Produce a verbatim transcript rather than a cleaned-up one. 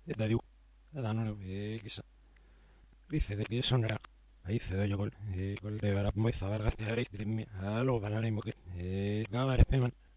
Eta diu, eta no, e, gisa. Dice de que eso no era. Ahí se doy yo gol. E, gol de vera moi zabar gazteare. Alo, banare moket. E, gabar espeman.